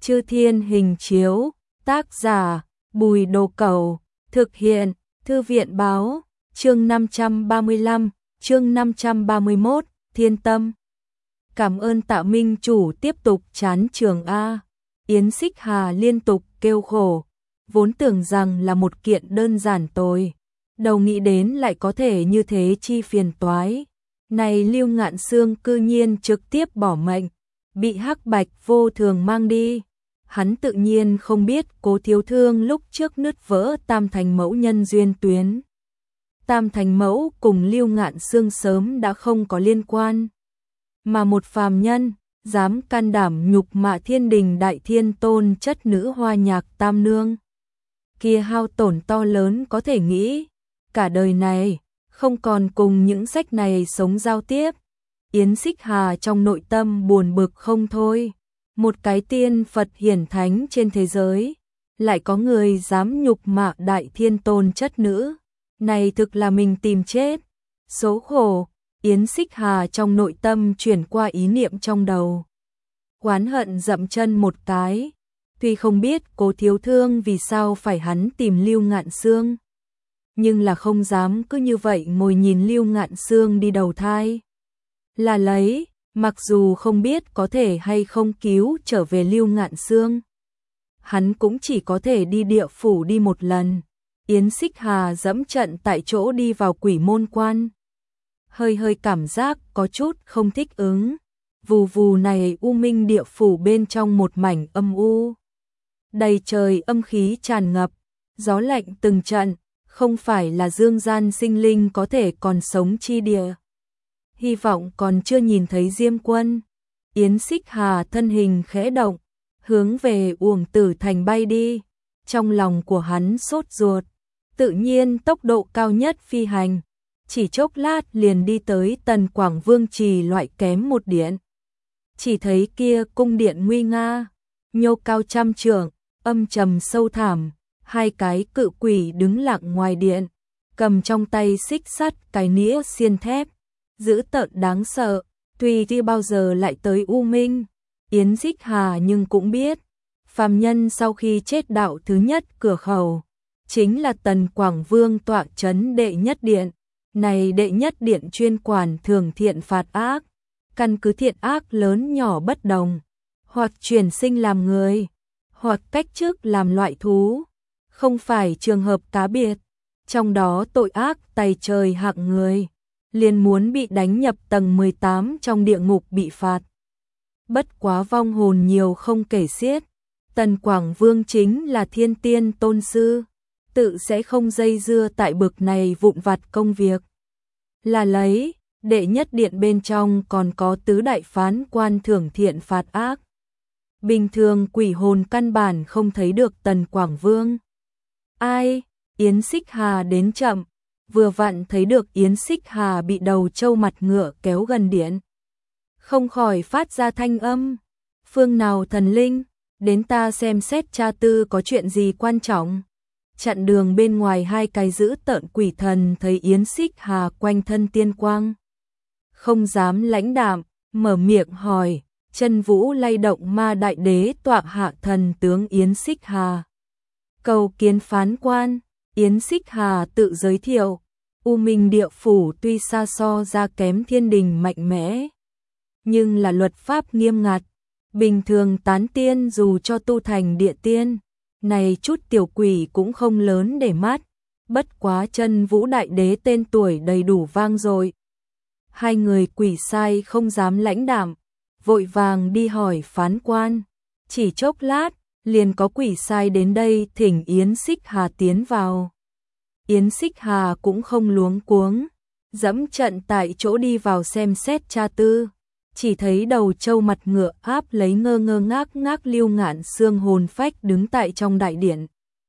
Chư Thiên Hình Chiếu, tác giả Bùi Đồ Cẩu, thực hiện Thư viện Báo, chương 535, chương 531, Thiên Tâm. Cảm ơn Tạ Minh Chủ tiếp tục chán trường A. Yến Xích Hà liên tục kêu khổ, vốn tưởng rằng là một kiện đơn giản tồi, đầu nghĩ đến lại có thể như thế chi phiền toái. Này Lưu Ngạn Sương cư nhiên trực tiếp bỏ mệnh, bị Hắc Bạch Vô Thường mang đi. Hắn tự nhiên không biết Cố Thiếu Thương lúc trước nứt vỡ Tam Thành Mẫu nhân duyên tuyến. Tam Thành Mẫu cùng Lưu Ngạn Sương sớm đã không có liên quan. Mà một phàm nhân, dám can đảm nhục mạ Thiên Đình Đại Thiên Tôn chất nữ Hoa Nhạc Tam Nương. Kia hao tổn to lớn có thể nghĩ, cả đời này, không còn cùng những sách này sống giao tiếp. Yến Xích Hà trong nội tâm buồn bực không thôi. Một cái tiên Phật hiển thánh trên thế giới, lại có người dám nhục mạ Đại Thiên Tôn chất nữ. Này thực là mình tìm chết. Số khổ, Yến Xích Hà trong nội tâm chuyển qua ý niệm trong đầu. Oán hận dậm chân một cái. Tuy không biết Cố Thiếu Thương vì sao phải hắn tìm Lưu Ngạn Sương, nhưng là không dám cứ như vậy ngồi nhìn Lưu Ngạn Sương đi đầu thai. Là lấy, mặc dù không biết có thể hay không cứu trở về Lưu Ngạn Sương, hắn cũng chỉ có thể đi địa phủ đi một lần. Yến Xích Hà dẫm trận tại chỗ đi vào Quỷ Môn Quan. Hơi cảm giác có chút không thích ứng. Vù vù này u minh địa phủ bên trong một mảnh âm u. Đầy trời âm khí tràn ngập, gió lạnh từng trận, không phải là dương gian sinh linh có thể còn sống chi địa. Hy vọng còn chưa nhìn thấy Diêm Quân. Yến Xích Hà thân hình khẽ động, hướng về Uổng Tử Thành bay đi. Trong lòng của hắn sốt ruột, tự nhiên tốc độ cao nhất phi hành. Chỉ chốc lát liền đi tới Tần Quảng Vương Trì loại kém một điện. Chỉ thấy kia cung điện nguy nga, nhô cao trăm trượng, âm trầm sâu thẳm, hai cái cự quỷ đứng lặng ngoài điện, cầm trong tay xích sắt cái nĩa xiên thép, dữ tợn đáng sợ. Tuy chưa bao giờ lại tới U Minh, Yến Xích Hà nhưng cũng biết, phàm nhân sau khi chết đạo thứ nhất cửa khẩu, chính là Tần Quảng Vương tọa trấn đệ nhất điện. Này đệ nhất điện chuyên quản thường thiện phạt ác, căn cứ thiện ác lớn nhỏ bất đồng, hoặc chuyển sinh làm người, hoặc cách chức làm loại thú, không phải trường hợp cá biệt. Trong đó tội ác tày trời hạng người, liền muốn bị đánh nhập tầng 18 trong địa ngục bị phạt. Bất quá vong hồn nhiều không kể xiết, Tần Quảng Vương chính là thiên tiên tôn sư, tự sẽ không dây dưa tại bực này vụn vặt công việc. Là lấy, đệ nhất điện bên trong còn có tứ đại phán quan thưởng thiện phạt ác. Bình thường quỷ hồn căn bản không thấy được Tần Quảng Vương. Ai? Yến Xích Hà đến chậm, vừa vặn thấy được Yến Xích Hà bị đầu trâu mặt ngựa kéo gần điện. Không khỏi phát ra thanh âm. Phương nào thần linh, đến ta xem xét tra tư có chuyện gì quan trọng. Chặn đường bên ngoài hai cái dữ tợn quỷ thần thấy Yến Xích Hà quanh thân tiên quang, không dám lãnh đạm, mở miệng hỏi. Chân vũ lay động ma đại đế tọa hạ thần tướng Yến Xích Hà. Cầu kiến phán quan. Yến Xích Hà tự giới thiệu. U Minh địa phủ tuy xa so ra kém Thiên Đình mạnh mẽ, nhưng là luật pháp nghiêm ngặt. Bình thường tán tiên dù cho tu thành địa tiên, này chút tiểu quỷ cũng không lớn để mắt. Bất quá Chân vũ đại đế tên tuổi đầy đủ vang dội. Hai người quỷ sai không dám lãnh đạm, vội vàng đi hỏi phán quan. Chỉ chốc lát, liền có quỷ sai đến đây thỉnh Yến Xích Hà tiến vào. Yến Xích Hà cũng không luống cuống, dẫm trận tại chỗ đi vào xem xét tra tư. Chỉ thấy đầu trâu mặt ngựa áp lấy ngơ ngơ ngác ngác Lưu Ngạn Sương hồn phách đứng tại trong đại điện.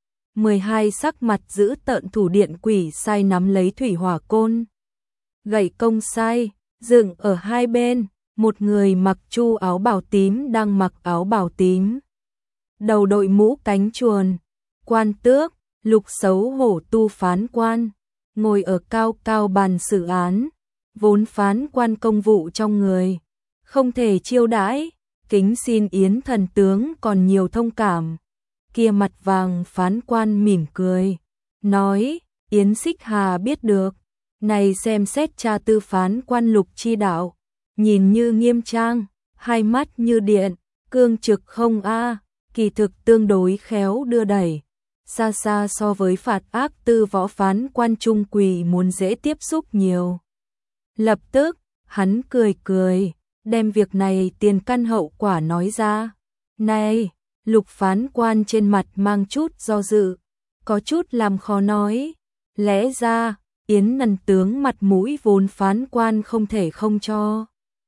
12 sắc mặt giữ tợn thủ điện quỷ sai nắm lấy thủy hỏa côn, gậy công sai, dựng ở hai bên. Một người mặc chu áo bào tím đang mặc áo bào tím, đầu đội mũ cánh chuồn, quan tước, lục xấu hổ tu phán quan, ngồi ở cao cao bàn xử án. Vốn phán quan công vụ trong người, không thể chiêu đãi, kính xin Yến thần tướng còn nhiều thông cảm. Kia mặt vàng phán quan mỉm cười, nói, Yến Xích Hà biết được, này xem xét tra tư phán quan Lục Chi Đạo, nhìn như nghiêm trang, hai mắt như điện, cương trực không a, kỳ thực tương đối khéo đưa đẩy, xa xa so với phạt ác tư võ phán quan trung quỳ muốn dễ tiếp xúc nhiều. Lập tức, hắn cười cười, đem việc này tiền căn hậu quả nói ra. Này, Lục phán quan trên mặt mang chút do dự, có chút làm khó nói, lẽ ra, Yến thần tướng mặt mũi vốn phán quan không thể không cho.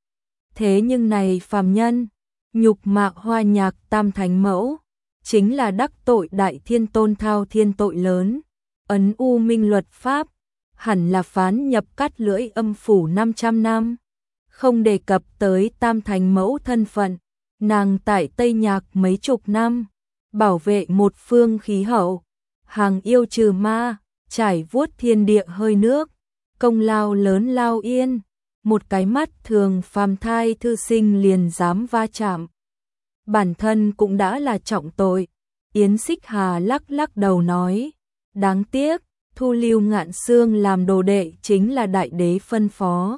Thế nhưng này phàm nhân, nhục mạ Hoa Nhạc Tam Thánh Mẫu, chính là đắc tội Đại Thiên Tôn thao thiên tội lớn, ấn u minh luật pháp, hẳn là phán nhập cắt lưỡi âm phủ 500 năm. Không đề cập tới Tam Thánh Mẫu thân phận, nàng tại Tây Nhạc mấy chục năm, bảo vệ một phương khí hậu, hàng yêu trừ ma, trải vuốt thiên địa hơi nước, công lao lớn lao yên, một cái mắt thường phàm thai thư sinh liền dám va chạm. Bản thân cũng đã là trọng tội. Yến Xích Hà lắc lắc đầu nói, đáng tiếc, thu Lưu Ngạn Xương làm đồ đệ chính là đại đế phân phó.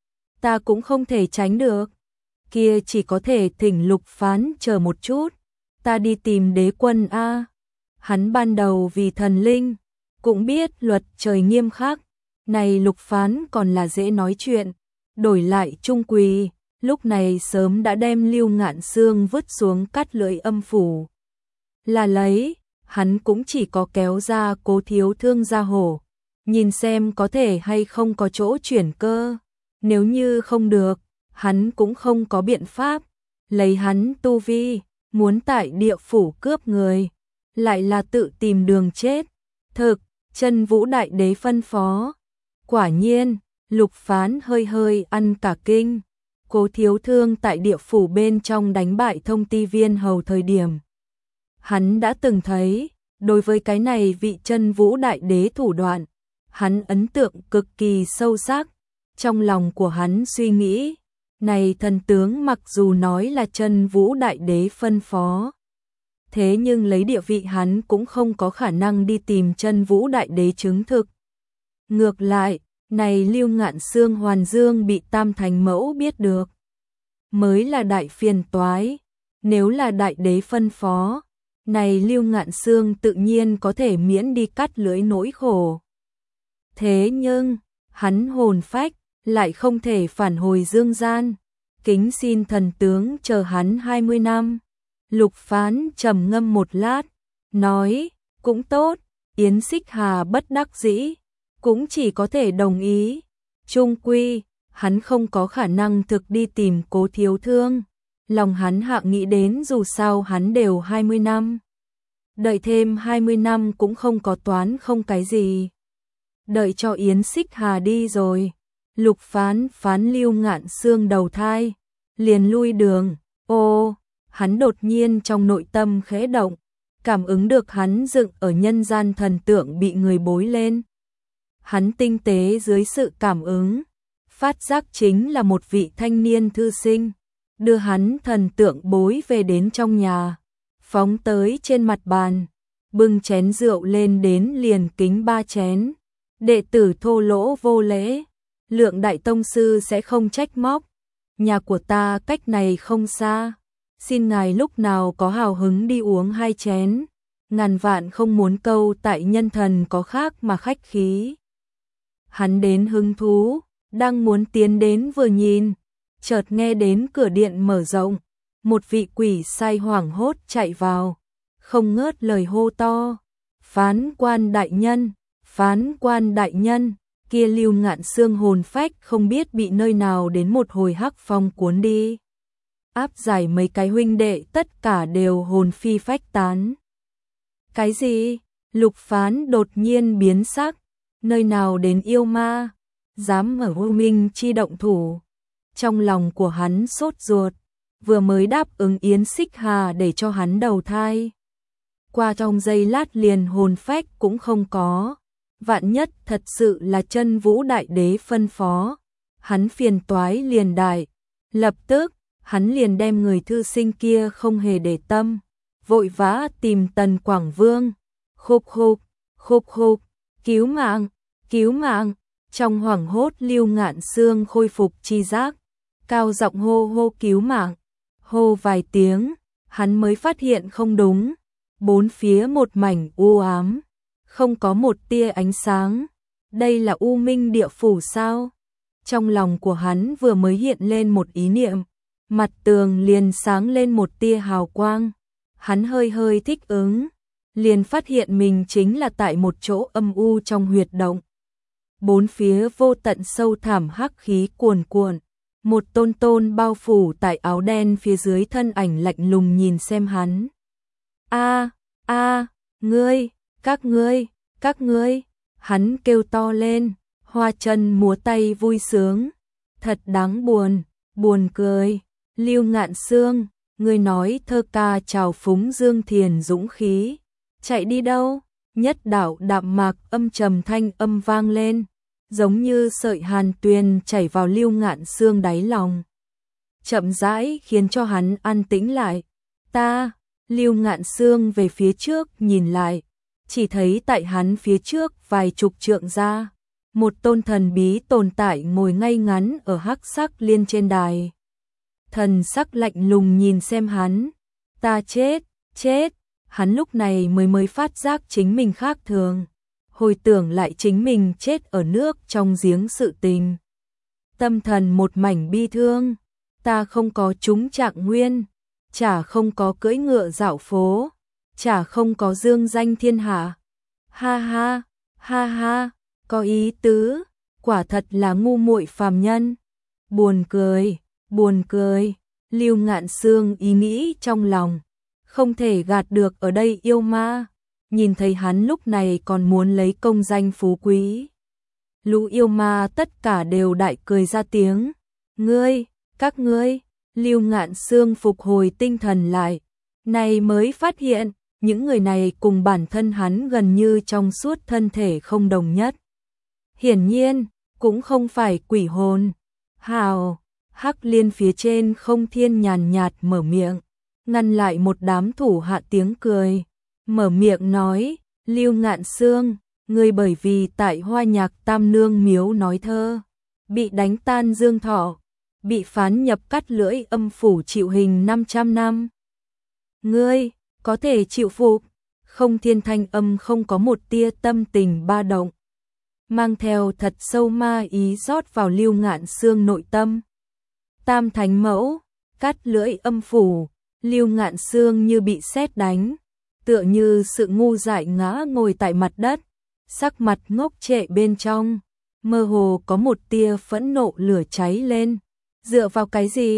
Ta cũng không thể tránh được, kia chỉ có thể thỉnh Lục phán chờ một chút, ta đi tìm đế quân a. Hắn ban đầu vì thần linh, cũng biết luật trời nghiêm khắc, này Lục phán còn là dễ nói chuyện, đổi lại trung quỳ, lúc này sớm đã đem Lưu Ngạn Xương vứt xuống cắt lưỡi âm phủ. Là lấy, hắn cũng chỉ có kéo ra Cố Thiếu Thương ra hổ, nhìn xem có thể hay không có chỗ chuyển cơ, nếu như không được, hắn cũng không có biện pháp, lấy hắn tu vi, muốn tại địa phủ cướp người, lại là tự tìm đường chết. Thực, Chân Vũ Đại Đế phân phó. Quả nhiên, Lục phán hơi hơi ăn cả kinh. Cố Thiếu Thương tại địa phủ bên trong đánh bại Thông Ti Viên hầu thời điểm, hắn đã từng thấy, đối với cái này vị Chân Vũ Đại Đế thủ đoạn, hắn ấn tượng cực kỳ sâu sắc. Trong lòng của hắn suy nghĩ, này thần tướng mặc dù nói là Chân Vũ Đại Đế phân phó, thế nhưng lấy địa vị hắn cũng không có khả năng đi tìm Chân Vũ Đại Đế chứng thực. Ngược lại, này Lưu Ngạn Xương Hoàn Dương bị Tam Thánh Mẫu biết được, mới là đại phiền toái. Nếu là đại đế phân phó, này Lưu Ngạn Xương tự nhiên có thể miễn đi cắt lưỡi nỗi khổ. Thế nhưng, hắn hồn phách lại không thể phản hồi dương gian, kính xin thần tướng chờ hắn 20 năm. Lục phán trầm ngâm một lát, nói, cũng tốt. Yến Xích Hà bất đắc dĩ, cũng chỉ có thể đồng ý. Trung quy, hắn không có khả năng thực đi tìm Cố Thiếu Thương. Lòng hắn hạ nghĩ đến dù sao hắn đều 20 năm. Đợi thêm 20 năm cũng không có toán không cái gì. Đợi cho Yến Xích Hà đi rồi, Lục phán Lưu Ngạn Xương đầu thai, liền lui đường. Ô, hắn đột nhiên trong nội tâm khẽ động, cảm ứng được hắn dựng ở nhân gian thần tượng bị người bối lên. Hắn tinh tế dưới sự cảm ứng, phát giác chính là một vị thanh niên thư sinh, đưa hắn thần tượng bối về đến trong nhà, phóng tới trên mặt bàn, bưng chén rượu lên đến liền kính 3 chén. Đệ tử thô lỗ vô lễ, Lượng đại tông sư sẽ không trách móc, nhà của ta cách này không xa, xin ngài lúc nào có hào hứng đi uống 2 chén, ngàn vạn không muốn câu tại nhân thần có khác mà khách khí. Hắn đến hứng thú, đang muốn tiến đến vừa nhìn, chợt nghe đến cửa điện mở rộng, một vị quỷ sai hoảng hốt chạy vào, không ngớt lời hô to, phán quan đại nhân, phán quan đại nhân. Kia Lưu Ngạn Xương hồn phách không biết bị nơi nào đến một hồi hắc phong cuốn đi, áp giải mấy cái huynh đệ tất cả đều hồn phi phách tán. Cái gì? Lục phán đột nhiên biến sắc, nơi nào đến yêu ma, dám ở U Minh chi động thủ. Trong lòng của hắn sốt ruột, vừa mới đáp ứng Yến Xích Hà để cho hắn đầu thai, qua trong giây lát liền hồn phách cũng không có. Vạn nhất thật sự là Chân Vũ Đại Đế phân phó, hắn phiền toái liền đại. Lập tức, hắn liền đem người thư sinh kia không hề để tâm, vội vã tìm Tần Quảng Vương. Khục khục, khục khục, cứu mạng, cứu mạng. Trong hoảng hốt Lưu Ngạn Sương khôi phục tri giác, cao giọng hô hô cứu mạng. Hô vài tiếng, hắn mới phát hiện không đúng, bốn phía một mảnh u ám, không có một tia ánh sáng. Đây là U Minh địa phủ sao? Trong lòng của hắn vừa mới hiện lên một ý niệm, mặt tường liền sáng lên một tia hào quang. Hắn hơi hơi thích ứng, liền phát hiện mình chính là tại một chỗ âm u trong huyệt động. Bốn phía vô tận sâu thẳm hắc khí cuồn cuộn, một tôn tôn bao phủ tại áo đen phía dưới thân ảnh lạnh lùng nhìn xem hắn. Ngươi, các ngươi, hắn kêu to lên, hoa chân múa tay vui sướng, thật đáng buồn, buồn cười. Lưu Ngạn Sương, ngươi nói thơ ca trào phúng Dương Thiền dũng khí, chạy đi đâu? Nhất đạo đạm mạc âm trầm thanh âm vang lên, giống như sợi hàn tuyền chảy vào Lưu Ngạn Sương đáy lòng, chậm rãi khiến cho hắn an tĩnh lại. Lưu Ngạn Sương về phía trước nhìn lại, chỉ thấy tại hắn phía trước vài chục trượng ra, một tôn thần bí tồn tại ngồi ngay ngắn ở hắc sắc liên trên đài. Thần sắc lạnh lùng nhìn xem hắn. Ta chết. Hắn lúc này mới phát giác chính mình khác thường, hồi tưởng lại chính mình chết ở nước trong giếng sự tình. Tâm thần một mảnh bi thương, ta không có trúng trạng nguyên, chả không có cưỡi ngựa dạo phố, chả không có dương danh thiên hạ. Ha ha, có ý tứ, quả thật là ngu muội phàm nhân. Buồn cười, Lưu Ngạn Sương ý nghĩ trong lòng, không thể gạt được ở đây yêu ma, nhìn thấy hắn lúc này còn muốn lấy công danh phú quý. Lũ yêu ma tất cả đều đại cười ra tiếng. Các ngươi, Lưu Ngạn Sương phục hồi tinh thần lại, này mới phát hiện, những người này cùng bản thân hắn gần như trong suốt thân thể không đồng nhất. Hiển nhiên, cũng không phải quỷ hồn. Hắc liên phía trên Không Thiên nhàn nhạt mở miệng, ngăn lại một đám thủ hạ tiếng cười. Mở miệng nói, Lưu Ngạn Sương, ngươi bởi vì tại Hoa Nhạc Tam Nương miếu nói thơ, bị đánh tan dương thọ, bị phán nhập cắt lưỡi âm phủ chịu hình 500 năm. Ngươi, có thể chịu phục? Không Thiên thanh âm không có một tia tâm tình ba động, mang theo thật sâu ma ý rót vào Lưu Ngạn Sương nội tâm. Tam Thánh Mẫu, cắt lưỡi âm phủ, Lưu Ngạn Sương như bị sét đánh, tựa như sự ngu dại ngã ngồi tại mặt đất, sắc mặt ngốc trệ bên trong, mơ hồ có một tia phẫn nộ lửa cháy lên. Dựa vào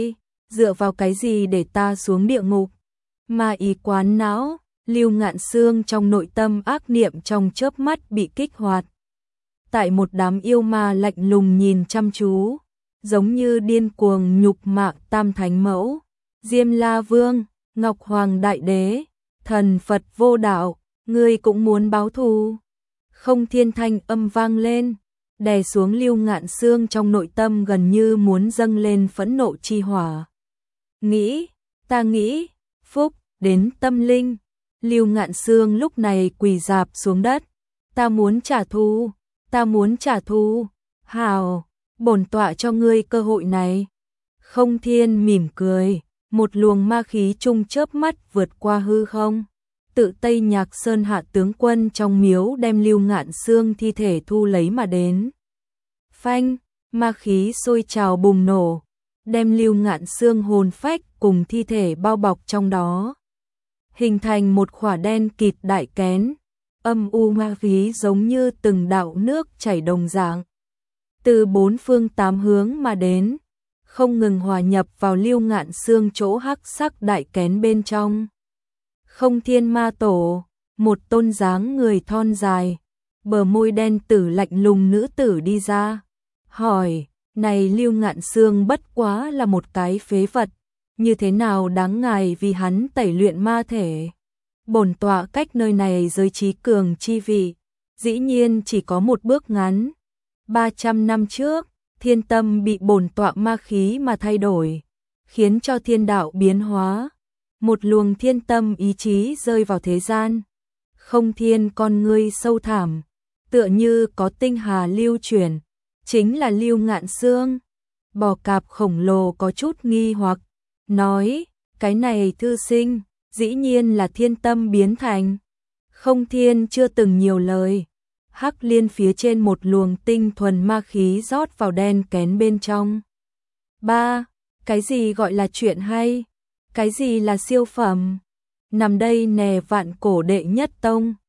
cái gì để ta xuống địa ngục? Ma ý quán não, Lưu Ngạn Sương trong nội tâm ác niệm trong chớp mắt bị kích hoạt. Tại một đám yêu ma lạnh lùng nhìn chăm chú, giống như điên cuồng nhục mạ Tam Thánh Mẫu, Diêm La Vương, Ngọc Hoàng Đại Đế, Thần Phật Vô Đạo, ngươi cũng muốn báo thù? Không Thiên thanh âm vang lên, đè xuống Lưu Ngạn Sương trong nội tâm gần như muốn dâng lên phẫn nộ chi hỏa. Ta nghĩ, phúc đến tâm linh. Lưu Ngạn Sương lúc này quỳ rạp xuống đất. Ta muốn trả thù. Hào, bổn tọa cho ngươi cơ hội này. Không Thiên mỉm cười, một luồng ma khí trung chớp mắt vượt qua hư không. Tự Tây Nhạc Sơn hạ tướng quân trong miếu đem Lưu Ngạn Sương thi thể thu lấy mà đến. Phanh, ma khí sôi trào bùng nổ, đem Lưu Ngạn Sương hồn phách cùng thi thể bao bọc trong đó, hình thành một khỏa đen kịt đại kén, âm u ma khí giống như từng đạo nước chảy đồng dạng, từ bốn phương tám hướng mà đến, không ngừng hòa nhập vào Lưu Ngạn Sương chỗ hắc sắc đại kén bên trong. Không Thiên Ma Tổ, một tôn dáng người thon dài, bờ môi đen tử lạnh lùng nữ tử đi ra, hỏi, này Lưu Ngạn Sương bất quá là một cái phế vật, như thế nào đáng ngài vì hắn tẩy luyện ma thể? Bổn tọa cách nơi này giới trí cường chi vị, dĩ nhiên chỉ có một bước ngắn. 300 năm trước, thiên tâm bị bổn tọa ma khí mà thay đổi, khiến cho thiên đạo biến hóa. Một luồng thiên tâm ý chí rơi vào thế gian. Không Thiên con ngươi sâu thẳm, tựa như có tinh hà lưu chuyển, chính là Lưu Ngạn Xương. Bò cạp khổng lồ có chút nghi hoặc, nói, cái này thư sinh, dĩ nhiên là thiên tâm biến thành. Không Thiên chưa từng nhiều lời. Hắc liên phía trên một luồng tinh thuần ma khí rót vào đen kén bên trong. Ba, cái gì gọi là chuyện hay? Cái gì là siêu phẩm? Nằm đây nè vạn cổ đệ nhất tông.